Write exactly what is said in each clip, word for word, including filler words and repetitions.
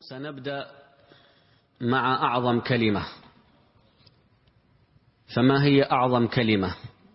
سنبدأ مع أعظم كلمة. فما هي أعظم كلمة؟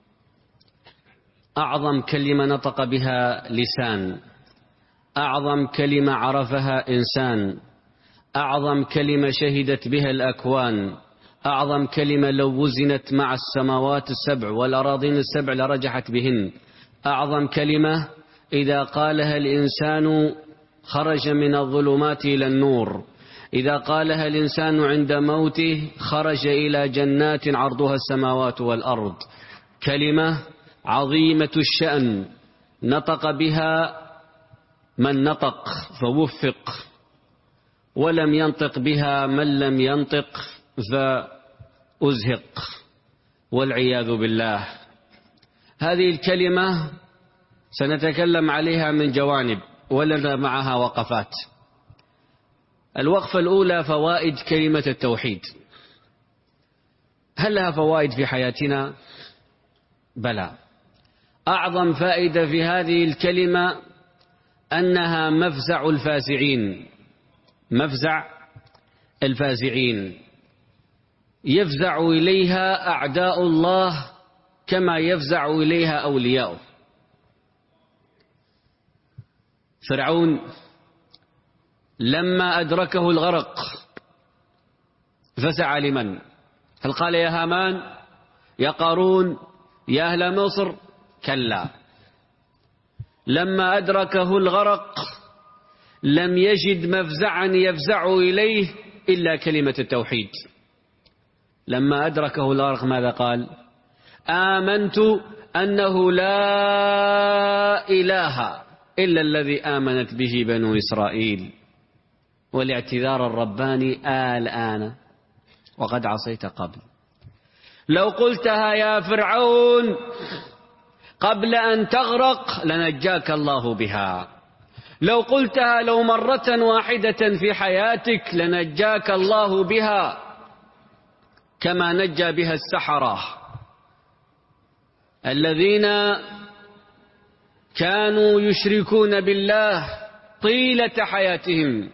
أعظم كلمة نطق بها لسان، أعظم كلمة عرفها إنسان، أعظم كلمة شهدت بها الأكوان، أعظم كلمة لو وزنت مع السماوات السبع والأراضين السبع لرجحت بهن، أعظم كلمة إذا قالها الإنسان خرج من الظلمات إلى النور، إذا قالها الإنسان عند موته خرج إلى جنات عرضها السماوات والأرض. كلمة عظيمة الشأن نطق بها من نطق فوفق، ولم ينطق بها من لم ينطق فأزهق والعياذ بالله. هذه الكلمة سنتكلم عليها من جوانب ولنا معها وقفات. الوقفة الأولى فوائد كلمة التوحيد. هل لها فوائد في حياتنا؟ بلى. أعظم فائدة في هذه الكلمة أنها مفزع الفازعين، مفزع الفازعين يفزع إليها أعداء الله كما يفزع إليها أولياؤه. فرعون لما أدركه الغرق فزع لمن؟ هل قال يا هامان يا قارون يا أهل مصر؟ كلا. لما أدركه الغرق لم يجد مفزعا يفزع إليه إلا كلمة التوحيد. لما أدركه الغرق ماذا قال؟ آمنت أنه لا إله إلا الذي آمنت به بنو إسرائيل. والاعتذار الرباني الآن وقد عصيت قبل. لو قلتها يا فرعون قبل أن تغرق لنجاك الله بها، لو قلتها لو مرة واحدة في حياتك لنجاك الله بها كما نجى بها السحرة الذين كانوا يشركون بالله طيلة حياتهم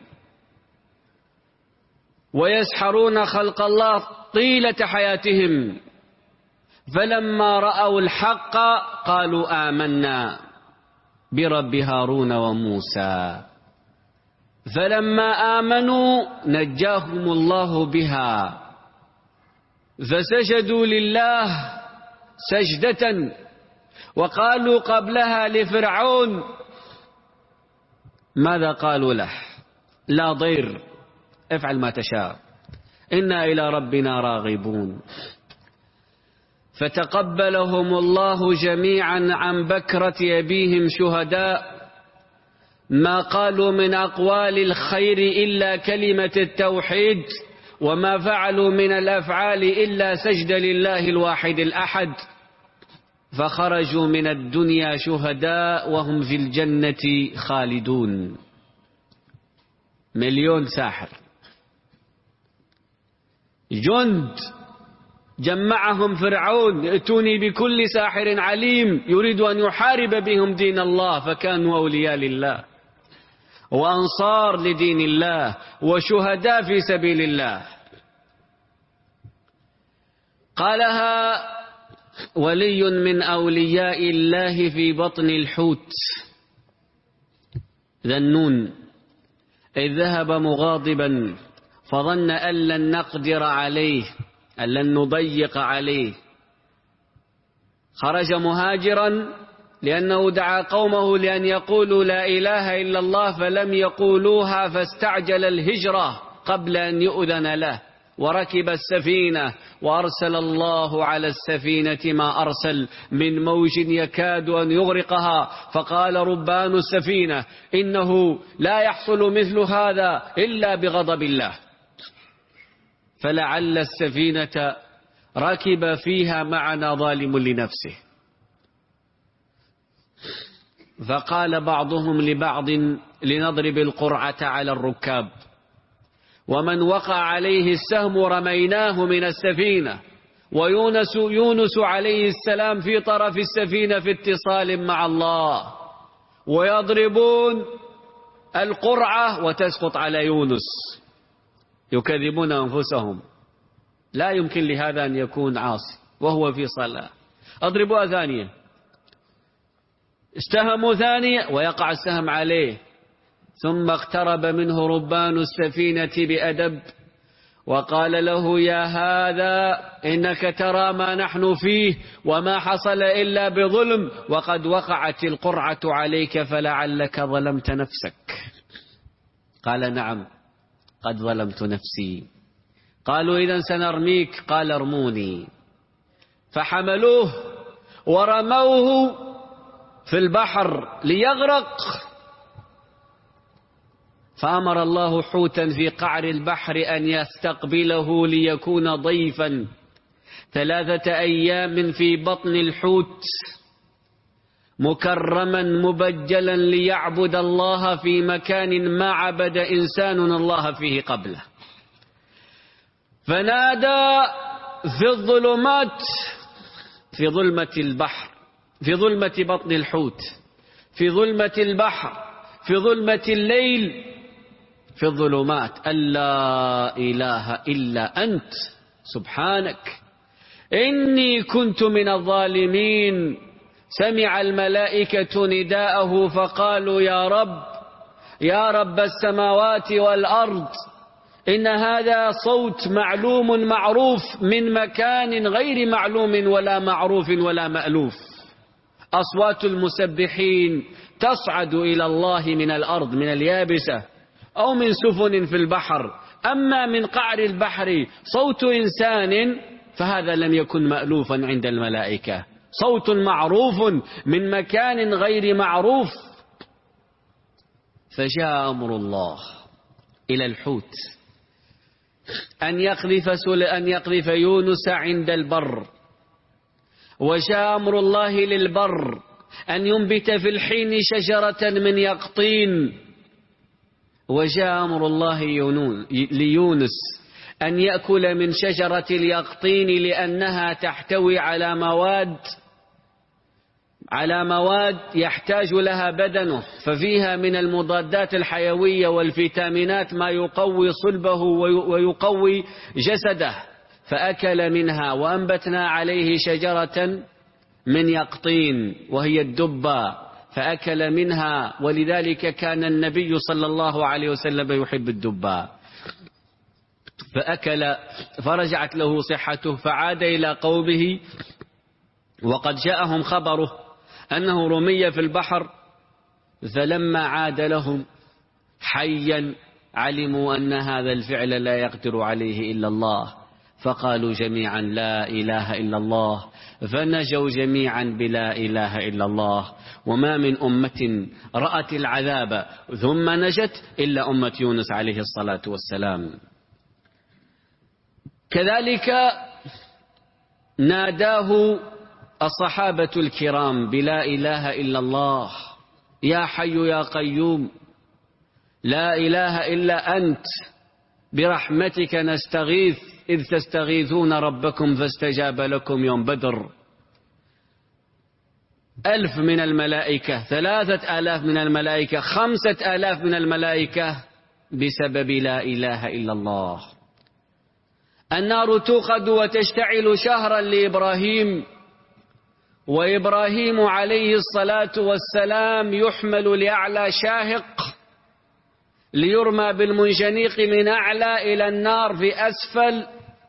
ويسحرون خلق الله طيلة حياتهم، فلما رأوا الحق قالوا آمنا برب هارون وموسى، فلما آمنوا نجاهم الله بها فسجدوا لله سجدة. وقالوا قبلها لفرعون ماذا قالوا له؟ لا ضير افعل ما تشاء إنا إلى ربنا راغبون. فتقبلهم الله جميعا عن بكرة أبيهم شهداء، ما قالوا من أقوال الخير إلا كلمة التوحيد، وما فعلوا من الأفعال إلا سجد لله الواحد الأحد، فخرجوا من الدنيا شهداء وهم في الجنة خالدون. مليون ساحر جند جمعهم فرعون ائتوني بكل ساحر عليم يريد أن يحارب بهم دين الله، فكانوا أولياء لله وأنصار لدين الله وشهداء في سبيل الله. قالها ولي من أولياء الله في بطن الحوت ذا النون إذ ذهب مغاضبا فظن أن لن نقدر عليه أن لن نضيق عليه، خرج مهاجرا لأنه دعا قومه لأن يقولوا لا إله إلا الله فلم يقولوها، فاستعجل الهجرة قبل أن يؤذن له، وركب السفينة وأرسل الله على السفينة ما أرسل من موج يكاد أن يغرقها، فقال ربان السفينة إنه لا يحصل مثل هذا إلا بغضب الله، فلعل السفينة ركب فيها معنا ظالم لنفسه. فقال بعضهم لبعض لنضرب القرعة على الركاب، ومن وقع عليه السهم رميناه من السفينة، ويونس يونس عليه السلام في طرف السفينة في اتصال مع الله، ويضربون القرعة وتسقط على يونس. يكذبون أنفسهم. لا يمكن لهذا أن يكون عاصي وهو في صلاة. أضربوها ثانية، استهموا ثانية ويقع السهم عليه. ثم اقترب منه ربان السفينة بأدب وقال له: يا هذا إنك ترى ما نحن فيه وما حصل إلا بظلم، وقد وقعت القرعة عليك فلعلك ظلمت نفسك. قال: نعم قد ظلمت نفسي. قالوا: إذن سنرميك. قال: ارموني. فحملوه ورموه في البحر ليغرق، فأمر الله حوتا في قعر البحر أن يستقبله ليكون ضيفا ثلاثة أيام في بطن الحوت مكرما مبجلا ليعبد الله في مكان ما عبد إنسان الله فيه قبله. فنادى في الظلمات، في ظلمة البحر، في ظلمة بطن الحوت، في ظلمة البحر، في ظلمة الليل، في الظلمات: ألا إله إلا أنت سبحانك إني كنت من الظالمين. سمع الملائكة نداءه فقالوا: يا رب، يا رب السماوات والأرض، إن هذا صوت معلوم معروف من مكان غير معلوم ولا معروف ولا مألوف. أصوات المسبحين تصعد إلى الله من الأرض، من اليابسة أو من سفن في البحر. أما من قعر البحر صوت إنسان فهذا لم يكن مألوفا عند الملائكة، صوت معروف من مكان غير معروف. فجاء أمر الله إلى الحوت أن يقذف أن يقذف يونس عند البر، وجاء أمر الله للبر أن ينبت في الحين شجرة من يقطين، وجاء أمر الله ليونس أن يأكل من شجرة اليقطين لأنها تحتوي على مواد على مواد يحتاج لها بدنه، ففيها من المضادات الحيوية والفيتامينات ما يقوي صلبه ويقوي جسده. فأكل منها وأنبتنا عليه شجرة من يقطين وهي الدبة، فأكل منها، ولذلك كان النبي صلى الله عليه وسلم يحب الدبة. فأكل فرجعت له صحته فعاد إلى قومه، وقد جاءهم خبره أنه رمي في البحر. فلما عاد لهم حيا علموا أن هذا الفعل لا يقدر عليه إلا الله، فقالوا جميعا: لا إله إلا الله، فنجوا جميعا بلا إله إلا الله. وما من أمة رأت العذاب ثم نجت إلا أمة يونس عليه الصلاة والسلام. كذلك ناداه الصحابة الكرام بلا إله إلا الله: يا حي يا قيوم، لا إله إلا أنت، برحمتك نستغيث إذ تستغيثون ربكم فاستجاب لكم يوم بدر. ألف من الملائكة، ثلاثة آلاف من الملائكة، خمسة آلاف من الملائكة بسبب لا إله إلا الله. النار توقد وتشتعل شهرا لإبراهيم، وإبراهيم عليه الصلاة والسلام يحمل لأعلى شاهق ليرمى بالمنجنيق من أعلى إلى النار في أسفل،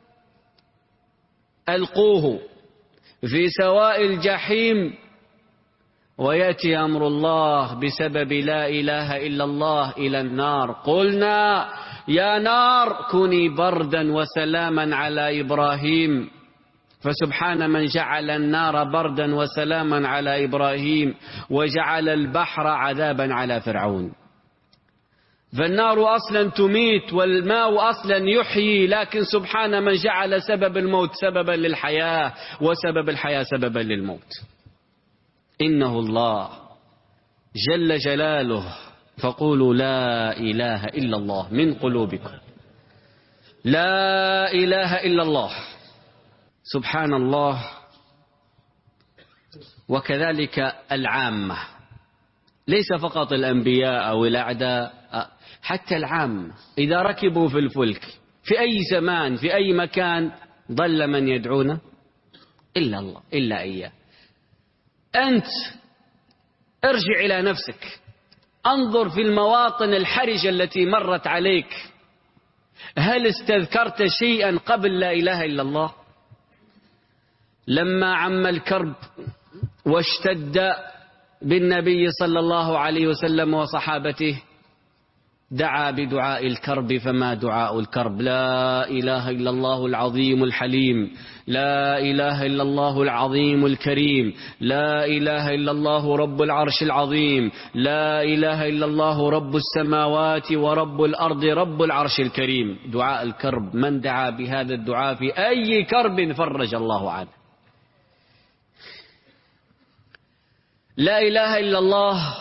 ألقوه في سواء الجحيم، ويأتي أمر الله بسبب لا إله إلا الله إلى النار. قلنا يا نار كوني بردا وسلاما على إبراهيم، فسبحان من جعل النار بردا وسلاما على إبراهيم وجعل البحر عذابا على فرعون. فالنار أصلا تميت والماء أصلا يحيي، لكن سبحان من جعل سبب الموت سببا للحياة وسبب الحياة سببا للموت. إنه الله جل جلاله. فقولوا لا إله إلا الله من قلوبكم، لا إله إلا الله. سبحان الله. وكذلك العامة ليس فقط الأنبياء أو الأعداء، حتى العام إذا ركبوا في الفلك في أي زمان في أي مكان ضل من يدعونه إلا الله، إلا إياه. أنت ارجع إلى نفسك، انظر في المواطن الحرجة التي مرت عليك، هل استذكرت شيئا قبل لا إله إلا الله؟ لما عم الكرب واشتد بالنبي صلى الله عليه وسلم وصحابته دعا بدعاء الكرب، فما دعاء الكرب؟ لا إله إلا الله العظيم الحليم، لا إله إلا الله العظيم الكريم، لا إله إلا الله رب العرش العظيم، لا إله إلا الله رب السماوات ورب الأرض رب العرش الكريم. دعاء الكرب، من دعا بهذا الدعاء في أي كرب فرج الله عنه. لا إله إلا الله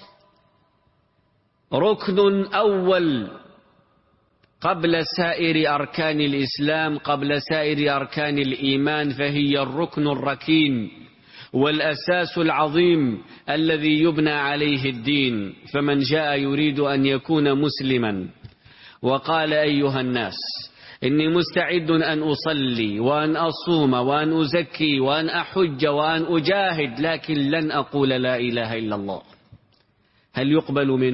ركن أول قبل سائر أركان الإسلام، قبل سائر أركان الإيمان، فهي الركن الركين والأساس العظيم الذي يبنى عليه الدين. فمن جاء يريد أن يكون مسلما وقال أيها الناس إني مستعد أن أصلي وأن أصوم وأن أزكي وأن أحج وأن أجاهد، لكن لن أقول لا إله إلا الله، هل يقبل منه؟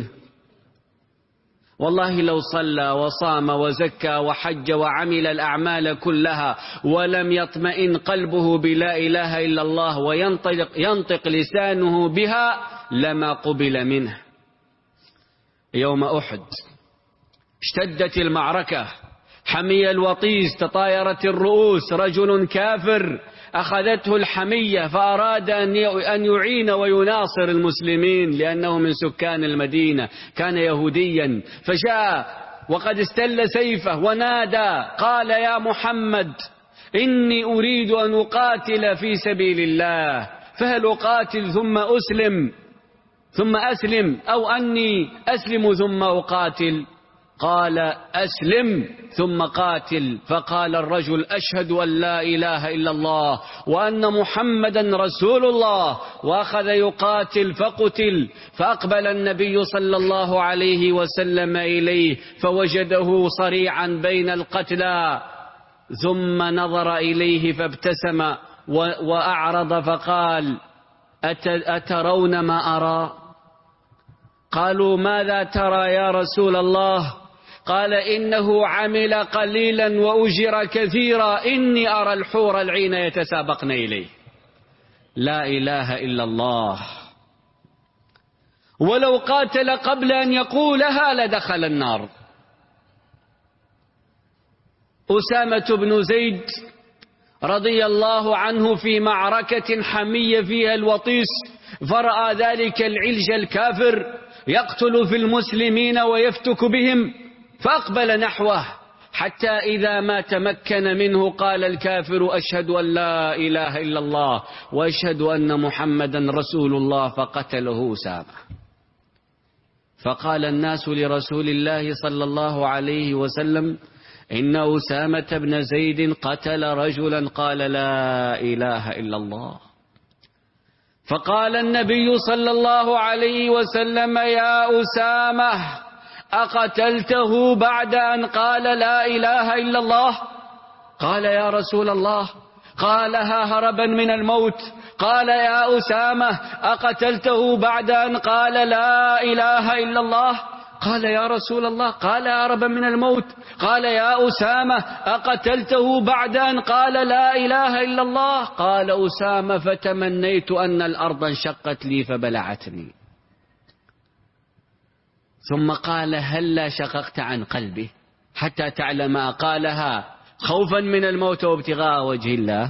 والله لو صلى وصام وزكى وحج وعمل الأعمال كلها ولم يطمئن قلبه بلا إله إلا الله وينطق ينطق لسانه بها لما قبل منه. يوم أحد اشتدت المعركة، حمي الوطيس، تطايرت الرؤوس، رجل كافر أخذته الحمية فأراد أن يعين ويناصر المسلمين لأنه من سكان المدينة، كان يهوديا، فجاء وقد استل سيفه ونادى قال يا محمد إني أريد أن أقاتل في سبيل الله، فهل أقاتل ثم أسلم ثم أسلم أو أني أسلم ثم أقاتل؟ قال أسلم ثم قاتل. فقال الرجل أشهد أن لا إله إلا الله وأن محمدا رسول الله، وأخذ يقاتل فقتل. فأقبل النبي صلى الله عليه وسلم إليه فوجده صريعا بين القتلى، ثم نظر إليه فابتسم وأعرض فقال أترون ما أرى؟ قالوا ماذا ترى يا رسول الله؟ قال إنه عمل قليلا وأجر كثيرا، إني أرى الحور العين يتسابقن إليه. لا إله إلا الله. ولو قاتل قبل أن يقولها لدخل النار. أسامة بن زيد رضي الله عنه في معركة حمية فيها الوطيس، فرأى ذلك العلج الكافر يقتل في المسلمين ويفتك بهم، فأقبل نحوه حتى إذا ما تمكن منه قال الكافر أشهد أن لا إله إلا الله وأشهد أن محمدا رسول الله، فقتله أسامة. فقال الناس لرسول الله صلى الله عليه وسلم إن أسامة بن زيد قتل رجلا قال لا إله إلا الله. فقال النبي صلى الله عليه وسلم يا أسامة أقتلته بعد أن قال لا إله إلا الله؟ قال يا رسول الله قالها هربا من الموت. قال يا أسامة أقتلته بعد أن قال لا إله إلا الله؟ قال يا رسول الله قال هربا من الموت. قال يا أسامة أقتلته بعد أن قال لا إله إلا الله؟ قال أسامة فتمنيت أن الأرض انشقت لي فبلعتني. ثم قال هلا شققت عن قلبه حتى تعلم قالها خوفا من الموت وابتغاء وجه الله؟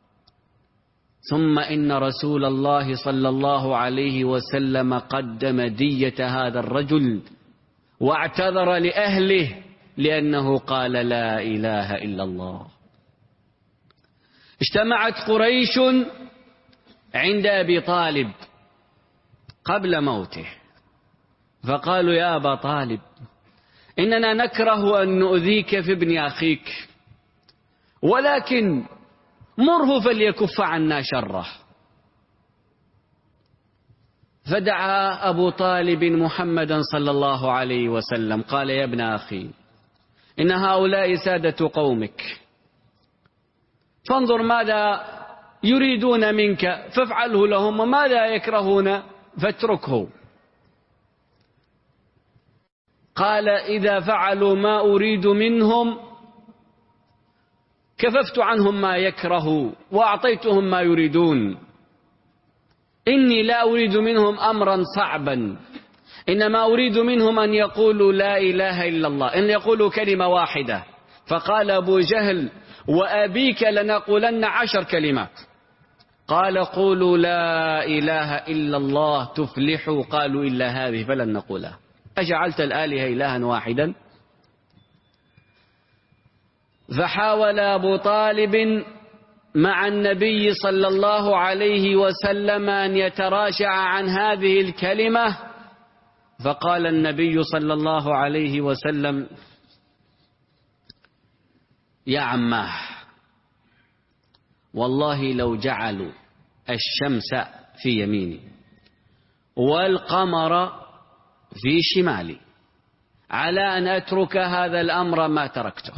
ثم إن رسول الله صلى الله عليه وسلم قدم دية هذا الرجل واعتذر لأهله لأنه قال لا إله إلا الله. اجتمعت قريش عند أبي طالب قبل موته فقالوا يا أبا طالب إننا نكره أن نؤذيك في ابن أخيك، ولكن مره فليكف عنا شره. فدعا أبو طالب محمدا صلى الله عليه وسلم قال: يا ابن أخي، إن هؤلاء سادة قومك، فانظر ماذا يريدون منك فافعله لهم، وماذا يكرهون فاتركه. قال: إذا فعلوا ما أريد منهم كففت عنهم ما يكره وأعطيتهم ما يريدون. إني لا أريد منهم أمرا صعبا، إنما أريد منهم أن يقولوا لا إله إلا الله، إن يقولوا كلمة واحدة. فقال أبو جهل: وأبيك لنقولن عشر كلمات. قال: قولوا لا إله إلا الله تفلحوا. قالوا: إلا هذه فلن نقولها. أجعلت الآلهة إلها واحدا؟ فحاول أبو طالب مع النبي صلى الله عليه وسلم أن يتراشع عن هذه الكلمة، فقال النبي صلى الله عليه وسلم: يا عماه، والله لو جعلوا الشمس في يميني والقمر في شمالي على أن أترك هذا الأمر ما تركته.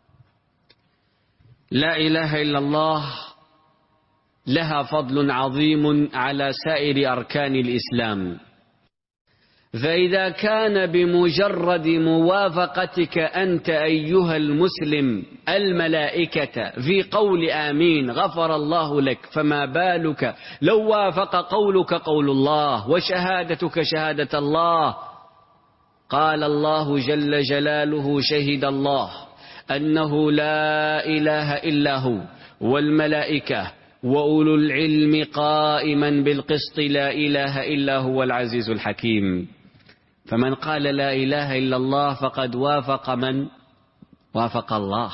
لا إله إلا الله لها فضل عظيم على سائر أركان الإسلام، فإذا كان بمجرد موافقتك أنت أيها المسلم الملائكة في قول آمين غفر الله لك، فما بالك لو وافق قولك قول الله وشهادتك شهادة الله؟ قال الله جل جلاله: شهد الله أنه لا إله إلا هو والملائكة وأولو العلم قائما بالقسط لا إله إلا هو العزيز الحكيم. فمن قال لا إله إلا الله فقد وافق من؟ وافق الله.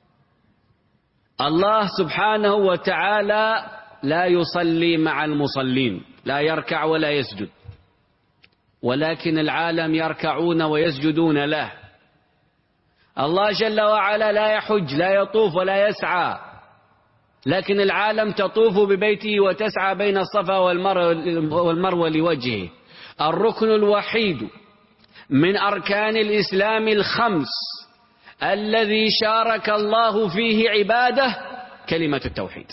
الله سبحانه وتعالى لا يصلي مع المصلين، لا يركع ولا يسجد، ولكن العالم يركعون ويسجدون له. الله جل وعلا لا يحج، لا يطوف ولا يسعى، لكن العالم تطوف ببيته وتسعى بين الصفا والمروة لوجهه. الركن الوحيد من أركان الإسلام الخمس الذي شارك الله فيه عباده كلمة التوحيد.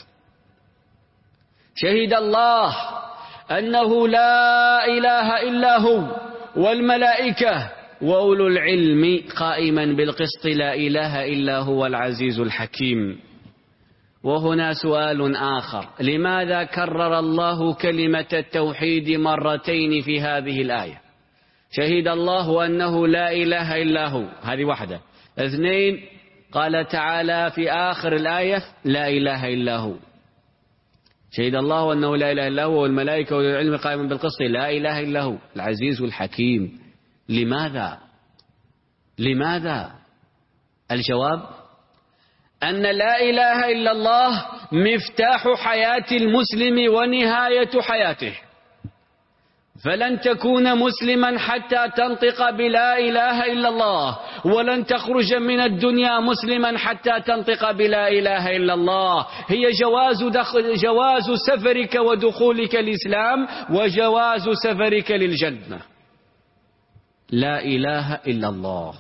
شهد الله أنه لا إله إلا هو والملائكة وأولو العلم قائما بالقسط لا إله إلا هو العزيز الحكيم. وهنا سؤال آخر: لماذا كرر الله كلمة التوحيد مرتين في هذه الآية؟ شهد الله أنه لا إله إلا هو، هذه واحدة. اثنين، قال تعالى في آخر الآية: لا إله إلا هو. شهد الله أنه لا إله إلا هو والملائكة وأولو العلم قائما بالقسط لا إله إلا هو العزيز الحكيم. لماذا؟ لماذا؟ الجواب: أن لا إله إلا الله مفتاح حياة المسلم ونهاية حياته، فلن تكون مسلما حتى تنطق بلا إله إلا الله، ولن تخرج من الدنيا مسلما حتى تنطق بلا إله إلا الله. هي جواز, دخل جواز سفرك ودخولك الإسلام وجواز سفرك للجنة. لا إله إلا الله.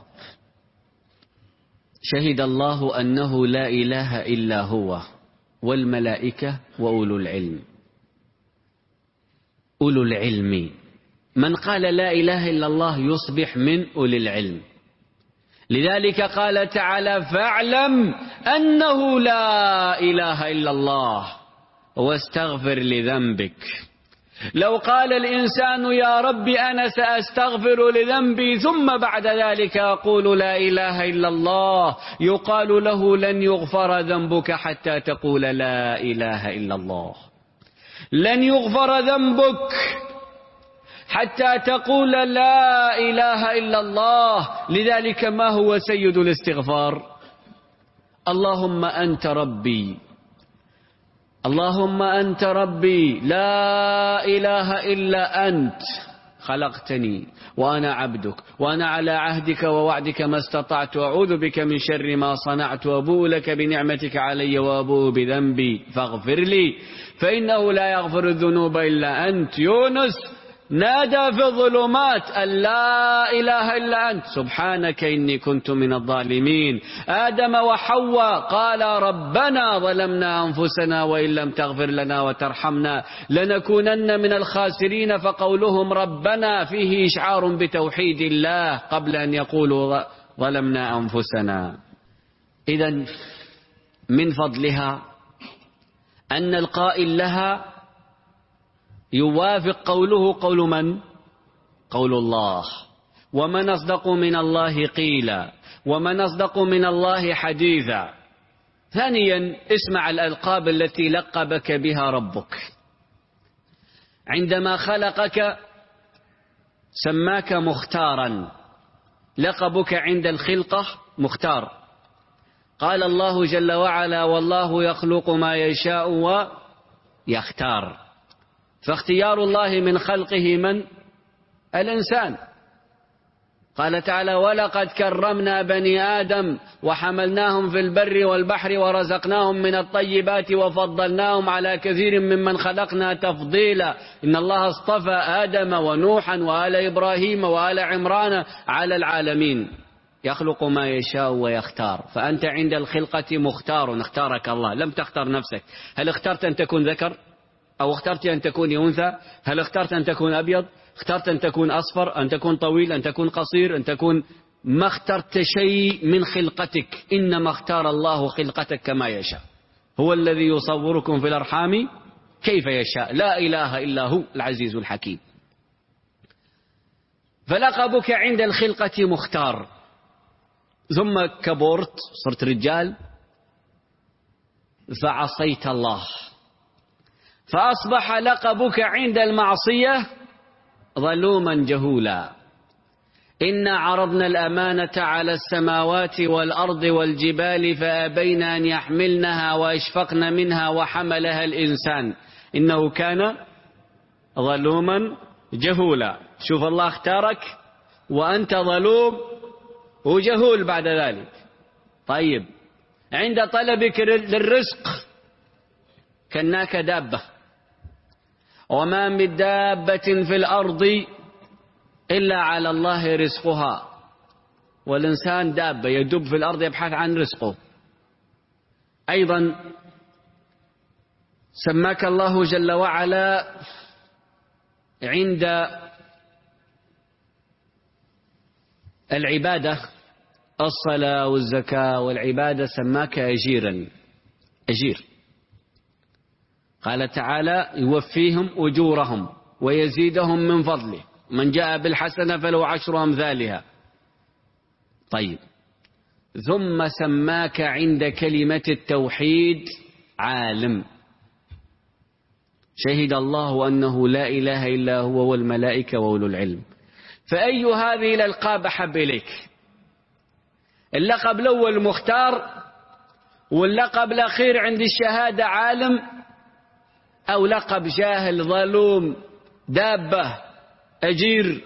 شهد الله أنه لا إله إلا هو والملائكة وأولو العلم. أولو العلم، من قال لا إله إلا الله يصبح من أولي العلم. لذلك قال تعالى: فاعلم أنه لا إله إلا الله واستغفر لذنبك. لو قال الإنسان: يا رب أنا سأستغفر لذنبي ثم بعد ذلك أقول لا إله إلا الله، يقال له: لن يغفر ذنبك حتى تقول لا إله إلا الله. لن يغفر ذنبك حتى تقول لا إله إلا الله. لذلك ما هو سيد الاستغفار؟ اللهم أنت ربي، اللهم أنت ربي لا إله إلا أنت، خلقتني وأنا عبدك وأنا على عهدك ووعدك ما استطعت، أعوذ بك من شر ما صنعت، وأبوء لك بنعمتك علي وأبوء بذنبي فاغفر لي فإنه لا يغفر الذنوب إلا أنت. يونس نادى في الظلمات أن لا إله إلا أنت سبحانك إني كنت من الظالمين. آدم وحواء قال ربنا ظلمنا أنفسنا وإن لم تغفر لنا وترحمنا لنكونن من الخاسرين. فقولهم ربنا فيه إشعار بتوحيد الله قبل أن يقولوا ظلمنا أنفسنا. إذن من فضلها أن القائل لها يوافق قوله قول من؟ قول الله. ومن أصدق من الله قيلا ومن أصدق من الله حديثا. ثانيا اسمع الألقاب التي لقبك بها ربك. عندما خلقك سماك مختارا، لقبك عند الخلقة مختار. قال الله جل وعلا والله يخلق ما يشاء ويختار. فاختيار الله من خلقه من؟ الإنسان. قال تعالى ولقد كرمنا بني آدم وحملناهم في البر والبحر ورزقناهم من الطيبات وفضلناهم على كثير ممن خلقنا تفضيلا. إن الله اصطفى آدم ونوحا وآل إبراهيم وآل عمران على العالمين. يخلق ما يشاء ويختار. فأنت عند الخلقة مختار، اختارك الله، لم تختار نفسك. هل اخترت أن تكون ذكر أو اخترت أن تكون أنثى؟ هل اخترت أن تكون أبيض؟ اخترت أن تكون أصفر؟ أن تكون طويل؟ أن تكون قصير؟ أن تكون ما اخترت شيء من خلقتك، إنما اختار الله خلقتك كما يشاء. هو الذي يصوركم في الأرحام كيف يشاء، لا إله إلا هو العزيز الحكيم. فلقبك عند الخلقة مختار، ثم كبرت صرت رجال فعصيت الله، فأصبح لقبك عند المعصية ظلوما جهولا. إنا عرضنا الأمانة على السماوات والأرض والجبال فأبين أن يحملنها وأشفقن منها وحملها الإنسان إنه كان ظلوما جهولا. شوف الله اختارك وأنت ظلوم وجهول بعد ذلك. طيب عند طلبك للرزق كناك دابة، وما من دابة في الأرض إلا على الله رزقها، والإنسان دابة يدب في الأرض يبحث عن رزقه. أيضا سماك الله جل وعلا عند العبادة الصلاة والزكاة والعبادة سماك أجيرا، أجير. قال تعالى يوفيهم أجورهم ويزيدهم من فضله، من جاء بالحسنة فله عشر أمثالها. طيب ثم سماك عند كلمة التوحيد عالم، شهد الله أنه لا إله إلا هو والملائكة وأولو العلم. فأي هذه الألقاب أحب إليك؟ اللقب الأول مختار، واللقب الأخير عند الشهادة عالم، أو لقب جاهل ظلوم دابة أجير؟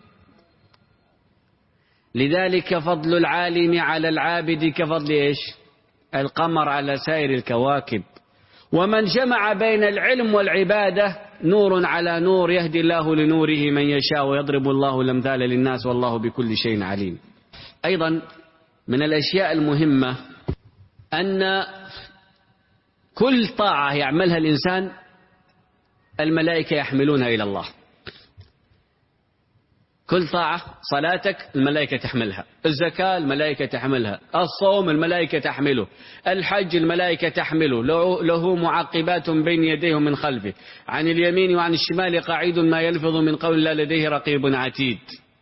لذلك فضل العالم على العابد كفضل إيش؟ القمر على سائر الكواكب. ومن جمع بين العلم والعبادة نور على نور يهدي الله لنوره من يشاء ويضرب الله الأمثال للناس والله بكل شيء عليم. أيضا من الأشياء المهمة أن كل طاعة يعملها الإنسان الملائكة يحملونها إلى الله. كل طاعة، صلاتك الملائكة تحملها، الزكاة الملائكة تحملها، الصوم الملائكة تحمله، الحج الملائكة تحمله، له معقبات بين يديه ومن خلفه، عن اليمين وعن الشمال قعيد ما يلفظ من قول لا لديه رقيب عتيد.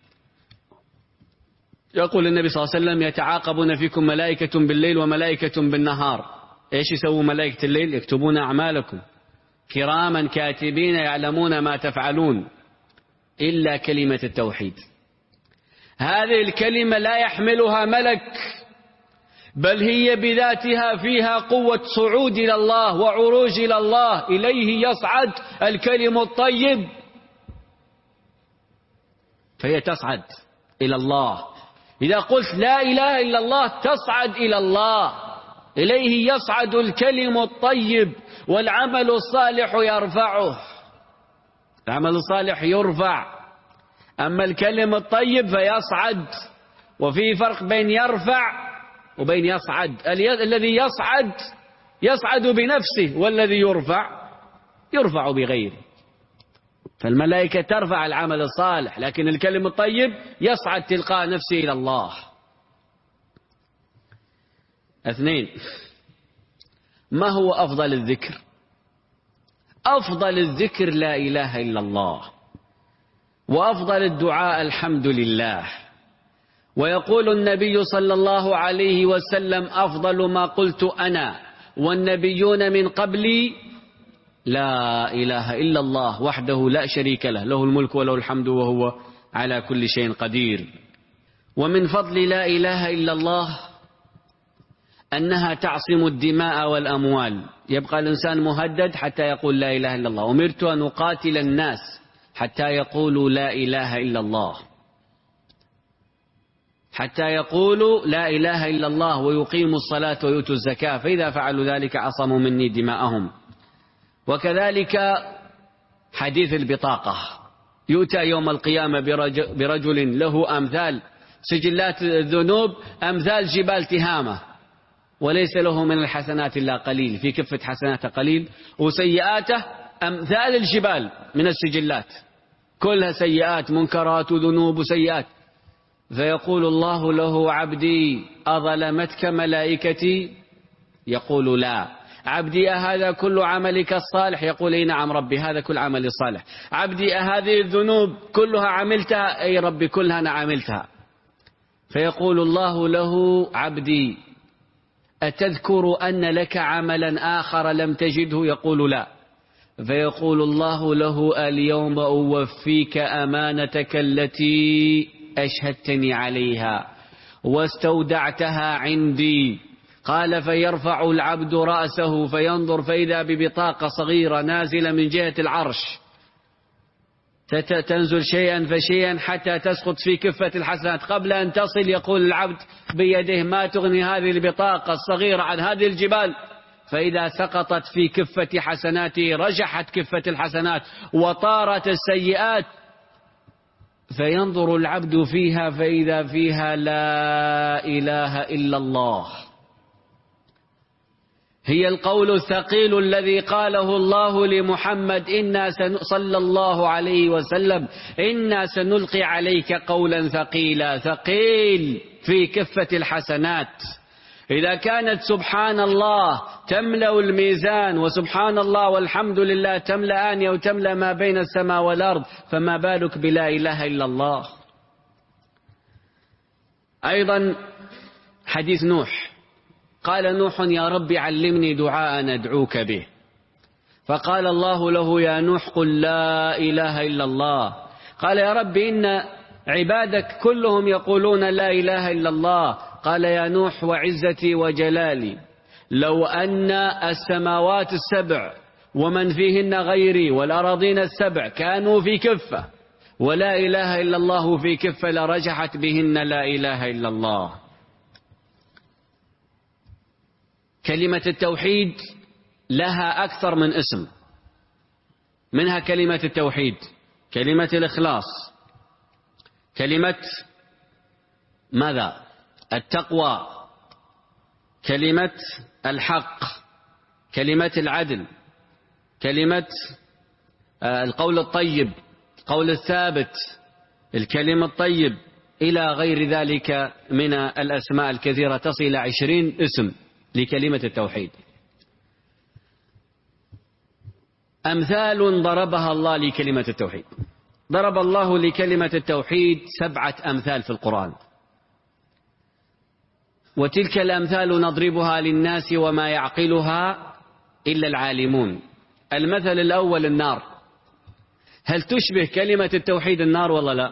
يقول النبي صلى الله عليه وسلم يتعاقبون فيكم ملائكة بالليل وملائكة بالنهار. إيش يسووا ملائكة الليل؟ يكتبون أعمالكم كراما كاتبين يعلمون ما تفعلون، إلا كلمة التوحيد. هذه الكلمة لا يحملها ملك، بل هي بذاتها فيها قوة صعود إلى الله وعروج إلى الله. إليه يصعد الكلم الطيب، فهي تصعد إلى الله. إذا قلت لا إله إلا الله تصعد إلى الله. إليه يصعد الكلم الطيب والعمل الصالح يرفعه. العمل الصالح يرفع، أما الكلم الطيب فيصعد. وفي فرق بين يرفع وبين يصعد. الذي يصعد يصعد بنفسه، والذي يرفع يرفع بغيره. فالملائكة ترفع العمل الصالح، لكن الكلم الطيب يصعد تلقاء نفسه إلى الله. اثنين، ما هو أفضل الذكر؟ أفضل الذكر لا إله إلا الله، وأفضل الدعاء الحمد لله. ويقول النبي صلى الله عليه وسلم: أفضل ما قلت أنا والنبيون من قبلي لا إله إلا الله وحده لا شريك له، له الملك وله الحمد وهو على كل شيء قدير. ومن فضل لا إله إلا الله أنها تعصم الدماء والأموال. يبقى الإنسان مهدد حتى يقول لا إله إلا الله. أمرت أن أقاتل الناس حتى يقولوا لا إله إلا الله، حتى يقولوا لا إله إلا الله ويقيموا الصلاة ويؤتوا الزكاة، فإذا فعلوا ذلك عصموا مني دماءهم. وكذلك حديث البطاقة، يؤتى يوم القيامة برجل له أمثال سجلات الذنوب أمثال جبال تهامة، وليس له من الحسنات إلا قليل، في كفة حسناته قليل، وسيئاته أمثال الجبال من السجلات، كلها سيئات، منكرات وذنوب وسيئات. فيقول الله له: عبدي أظلمتك ملائكتي؟ يقول: لا. عبدي أهذا كل عملك الصالح؟ يقول: اي نعم ربي، هذا كل عملي الصالح. عبدي أهذه الذنوب كلها عملتها؟ أي ربي كلها أنا عملتها. فيقول الله له: عبدي أتذكر أن لك عملا آخر لم تجده؟ يقول: لا. فيقول الله له: اليوم أوفيك أمانتك التي أشهدتني عليها واستودعتها عندي. قال: فيرفع العبد رأسه فينظر فإذا ببطاقة صغيرة نازلة من جهة العرش، تنزل شيئا فشيئا حتى تسقط في كفة الحسنات. قبل أن تصل يقول العبد بيده: ما تغني هذه البطاقة الصغيرة عن هذه الجبال؟ فإذا سقطت في كفة حسناته رجحت كفة الحسنات وطارت السيئات، فينظر العبد فيها فإذا فيها لا إله إلا الله. هي القول الثقيل الذي قاله الله لمحمد: إنا صلى الله عليه وسلم إنا سنلقي عليك قولا ثقيلا. ثقيل في كفة الحسنات. إذا كانت سبحان الله تملأ الميزان، وسبحان الله والحمد لله تملأان أو تملأ ما بين السماء والأرض، فما بالك بلا إله إلا الله. أيضا حديث نوح، قال نوح: يا رب علمني دعاء ندعوك به. فقال الله له: يا نوح قل لا إله إلا الله. قال: يا رب إن عبادك كلهم يقولون لا إله إلا الله. قال: يا نوح وعزتي وجلالي لو أن السماوات السبع ومن فيهن غيري والأراضين السبع كانوا في كفة ولا إله إلا الله في كفة لرجحت بهن لا إله إلا الله. كلمة التوحيد لها أكثر من اسم، منها كلمة التوحيد، كلمة الإخلاص، كلمة ماذا؟ التقوى، كلمة الحق، كلمة العدل، كلمة القول الطيب، القول الثابت، الكلمة الطيب، إلى غير ذلك من الأسماء الكثيرة، تصل إلى عشرين اسم لكلمة التوحيد. أمثال ضربها الله لكلمة التوحيد. ضرب الله لكلمة التوحيد سبعة أمثال في القرآن، وتلك الأمثال نضربها للناس وما يعقلها إلا العالمون. المثل الأول النار. هل تشبه كلمة التوحيد النار ولا لا؟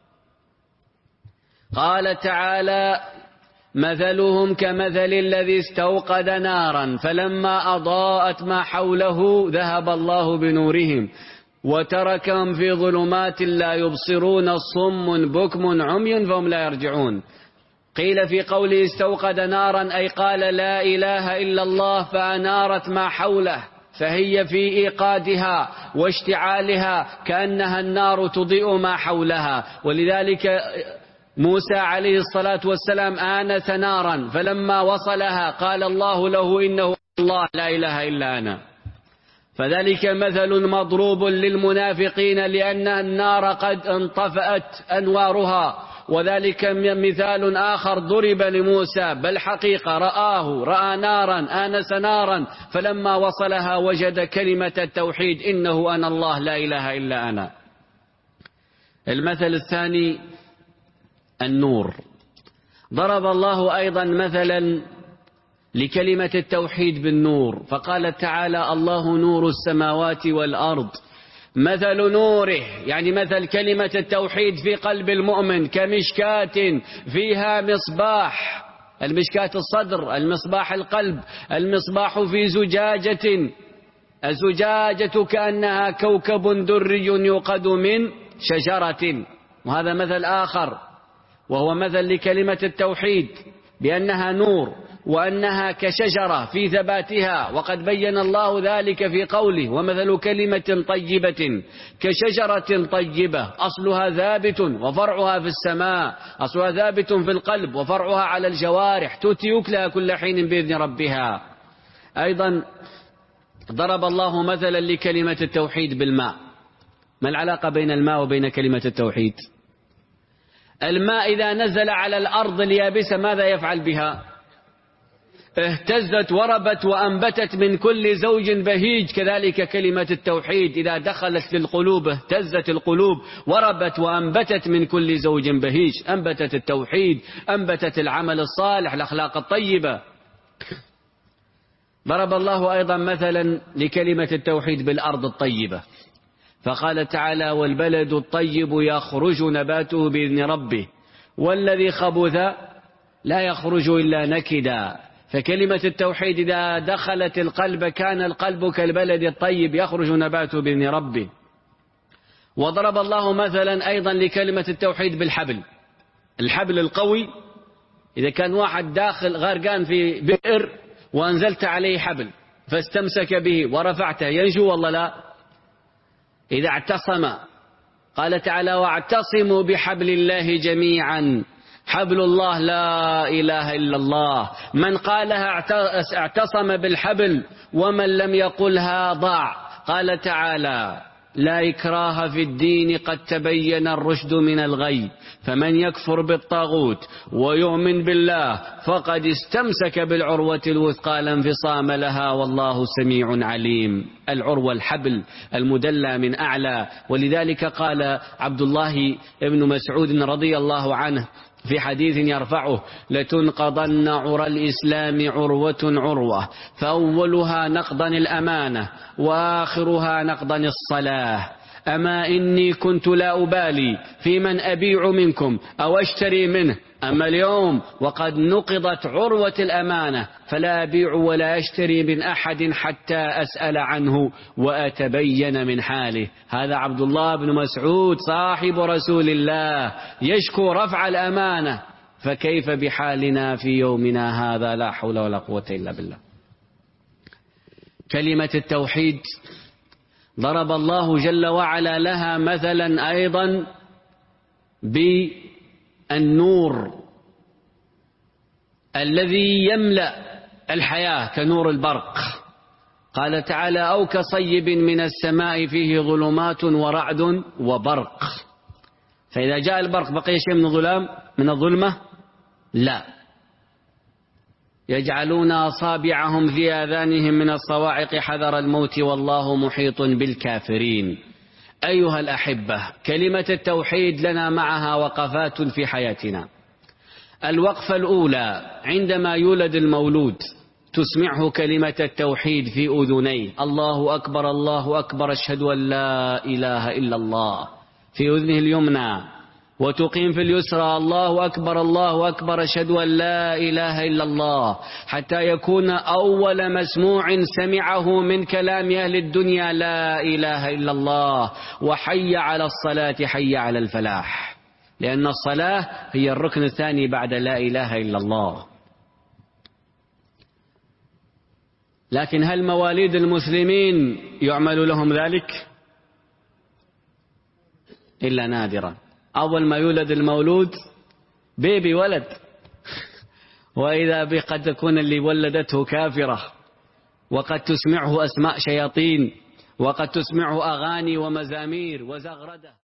قال تعالى: مثلهم كمثل الذي استوقد نارا فلما أضاءت ما حوله ذهب الله بنورهم وتركهم في ظلمات لا يبصرون صم بكم عمي فهم لا يرجعون. قيل في قوله استوقد نارا أي قال لا إله إلا الله فأنارت ما حوله فهي في إيقادها واشتعالها كأنها النار تضيء ما حولها. ولذلك موسى عليه الصلاة والسلام آنس نارا، فلما وصلها قال الله له إنه الله لا إله إلا أنا. فذلك مثل مضروب للمنافقين لأن النار قد انطفأت أنوارها. وذلك مثال آخر ضرب لموسى، بل حقيقة رآه رأى نارا آنس نارا، فلما وصلها وجد كلمة التوحيد إنه أنا الله لا إله إلا أنا. المثل الثاني النور. ضرب الله أيضا مثلا لكلمة التوحيد بالنور، فقال تعالى الله نور السماوات والأرض مثل نوره، يعني مثل كلمة التوحيد في قلب المؤمن كمشكاة فيها مصباح، المشكاة الصدر، المصباح القلب، المصباح في زجاجة، الزجاجة كأنها كوكب دري يوقد من شجرة. وهذا مثل آخر وهو مثل لكلمة التوحيد بأنها نور وأنها كشجرة في ثباتها، وقد بين الله ذلك في قوله ومثل كلمة طيبة كشجرة طيبة أصلها ثابت وفرعها في السماء، أصلها ثابت في القلب وفرعها على الجوارح تؤتي أكلها كل حين بإذن ربها. أيضا ضرب الله مثلا لكلمة التوحيد بالماء. ما العلاقة بين الماء وبين كلمة التوحيد؟ الماء إذا نزل على الأرض اليابسة ماذا يفعل بها؟ اهتزت وربت وأنبتت من كل زوج بهيج. كذلك كلمة التوحيد إذا دخلت للقلوب اهتزت القلوب وربت وأنبتت من كل زوج بهيج، أنبتت التوحيد، أنبتت العمل الصالح، الأخلاق الطيبة. ضرب الله أيضا مثلا لكلمة التوحيد بالأرض الطيبة، فقال تعالى والبلد الطيب يخرج نباته بإذن ربه والذي خبث لا يخرج إلا نكدا. فكلمة التوحيد إذا دخلت القلب كان القلب كالبلد الطيب يخرج نباته بإذن ربه. وضرب الله مثلا أيضا لكلمة التوحيد بالحبل، الحبل القوي. إذا كان واحد داخل غرقان في بئر وأنزلت عليه حبل فاستمسك به ورفعته ينجو والله لا؟ إذا اعتصم، قال تعالى واعتصموا بحبل الله جميعا، حبل الله لا إله إلا الله، من قالها اعتصم بالحبل ومن لم يقلها ضاع. قال تعالى لا إكراه في الدين قد تبين الرشد من الغي، فمن يكفر بالطاغوت ويؤمن بالله فقد استمسك بالعروة الوثقى لا انفصام لها والله سميع عليم. العروة الحبل المدلى من أعلى. ولذلك قال عبد الله بن مسعود رضي الله عنه في حديث يرفعه لتنقضن عرى الإسلام عروة عروة، فأولها نقضا الأمانة وآخرها نقضا الصلاة. أما إني كنت لا أبالي في من أبيع منكم أو أشتري منه، أما اليوم وقد نقضت عروة الأمانة فلا أبيع ولا أشتري من أحد حتى أسأل عنه وأتبين من حاله. هذا عبد الله بن مسعود صاحب رسول الله يشكو رفع الأمانة، فكيف بحالنا في يومنا هذا؟ لا حول ولا قوة إلا بالله. كلمة التوحيد ضرب الله جل وعلا لها مثلا أيضا بالنور الذي يملأ الحياة كنور البرق. قال تعالى أو كصيب من السماء فيه ظلمات ورعد وبرق. فإذا جاء البرق بقي شيء من الظلام من الظلمة؟ لا. يجعلون أصابعهم في آذانهم من الصواعق حذر الموت والله محيط بالكافرين. أيها الأحبة، كلمة التوحيد لنا معها وقفات في حياتنا. الوقفة الأولى عندما يولد المولود تسمعه كلمة التوحيد في أذنيه، الله أكبر الله أكبر أشهد أن لا إله إلا الله، في أذنه اليمنى. وتقيم في اليسرى الله أكبر الله أكبر أشهد أن لا إله إلا الله، حتى يكون أول مسموع سمعه من كلام أهل الدنيا لا إله إلا الله. وحي على الصلاة حي على الفلاح، لأن الصلاة هي الركن الثاني بعد لا إله إلا الله. لكن هل مواليد المسلمين يعمل لهم ذلك؟ إلا نادرا. أول ما يولد المولود بيبي ولد، وإذا بقد تكون اللي ولدته كافرة، وقد تسمعه أسماء شياطين، وقد تسمعه أغاني ومزامير وزغردة.